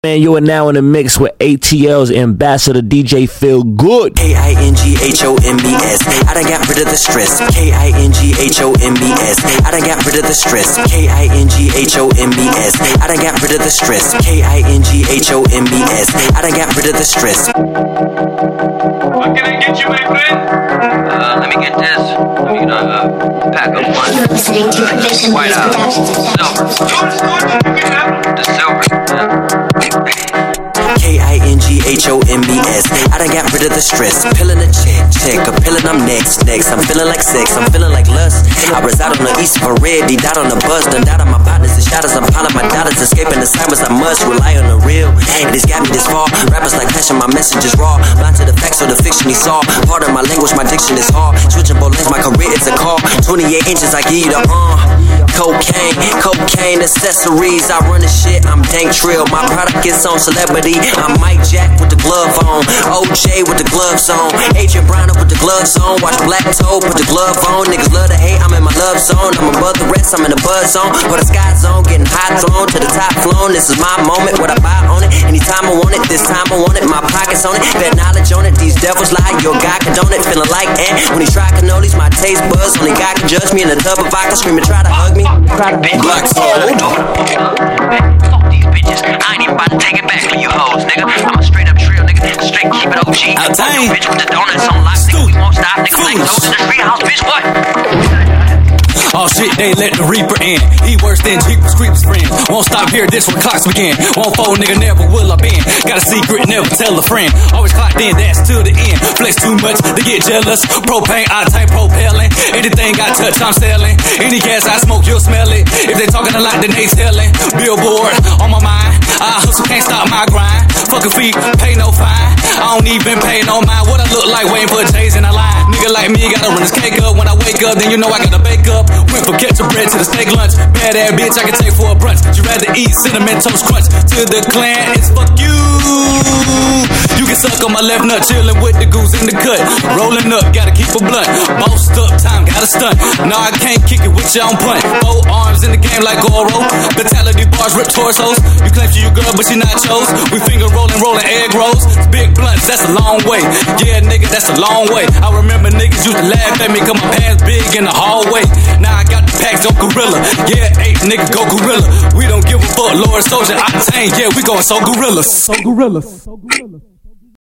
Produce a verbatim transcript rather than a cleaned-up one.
Man, you are now in a mix with A T L's ambassador D J Feel Good. K I N G H O M B S. I done got rid of the stress. K I N G H O M B S. I done got rid of the stress. K I N G H O M B S. I done got rid of the stress. K I N G H O M B S. I done got rid of the stress. What can I get you, my friend? Uh, let me get this. Let me get a uh, pack of one. You're listening to Conviction White Boys House. Productions. Silver. The silver. K I N G H O M B S. I done got rid of the stress. Pillin' a check, check. A pillin' I'm next, next. I'm feeling like sex, I'm feeling like lust. I reside on the east for red, D dot on the bus. Done dot on my partners and shadows. I'm piling my dollars, escaping the silence. I must rely on the real. It has got me this far. Rappers like passion, my message is raw. Blind to the facts or the fiction he saw. Part of my language, my diction is hard. Switching both lanes, my career it's a call. twenty-eight inches, I give you the uh. Cocaine, cocaine accessories. I run the shit, I'm dank trill. My product is on celebrity. I'm Mike Jack with the glove on. O J with the gloves on. Adrian Brown with the gloves on. Watch Black Toe put the glove on. Niggas love to hate, I'm in my love zone. I'm above the rest, I'm in the buzz zone. For the sky zone, getting high thrown to the top flown. This is my moment, what I buy on it. Anytime I want it, this time I want it. My pockets on it, bet knowledge on it. These devils lie, your God condone it. Feeling like Ant when he try cannolis. My taste buds, only God can judge me. In a tub of vodka, screaming, try to hug me. Black Soul. Fuck these bitches. I ain't even about to take it back for you hoes, nigga. I'm a straight up trill, nigga. Straight keep it O G. Out time. Bitch with the donuts on lock, nigga. We won't stop, nigga. Black Soul in the street house, bitch. What? Oh shit, they let the Reaper in. He worse than Jeepers Creepers friend. Won't stop here, this when clocks begin. Won't fold, nigga, never will I bend. Got a secret, never tell a friend. Always clocked in, that's to the end. Flex too much, they get jealous. Propane, octane, propelling. Anything I touch, I'm selling. Any gas I smoke, you'll smell it. If they talking a lot, then they telling. Billboard on my mind. I hustle, can't stop my grind. Fucking feet, pay no fine. I don't even pay no mind. What I look like waiting for J's in a line. Nigga like me gotta run this cake up. When I wake up, then you know I gotta bake up. Went from ketchup bread to the steak lunch. Bad ass bitch I can take for a brunch. You rather eat cinnamon toast crunch. To the clan, it's fuck you. You can suck on my left nut, chillin' with the goose in the cut. Rolling up, gotta keep a blunt. Bossed up, time, gotta stunt. No, I can't kick it with your own punt. Four arms in the game like Goro. Fatality bars, rip torsos. You claim she your girl, but she not yours. We finger rolling, rolling egg rolls. Big blunts, that's a long way. Yeah, nigga, that's a long way. I remember niggas used to laugh at me, cause my pants big in the hallway. Now I got the packs on gorilla. Yeah, eight niggas go gorilla. We don't give a fuck, Lord Soldier, Octane. Yeah, we going so gorillas. So gorillas. So gorillas.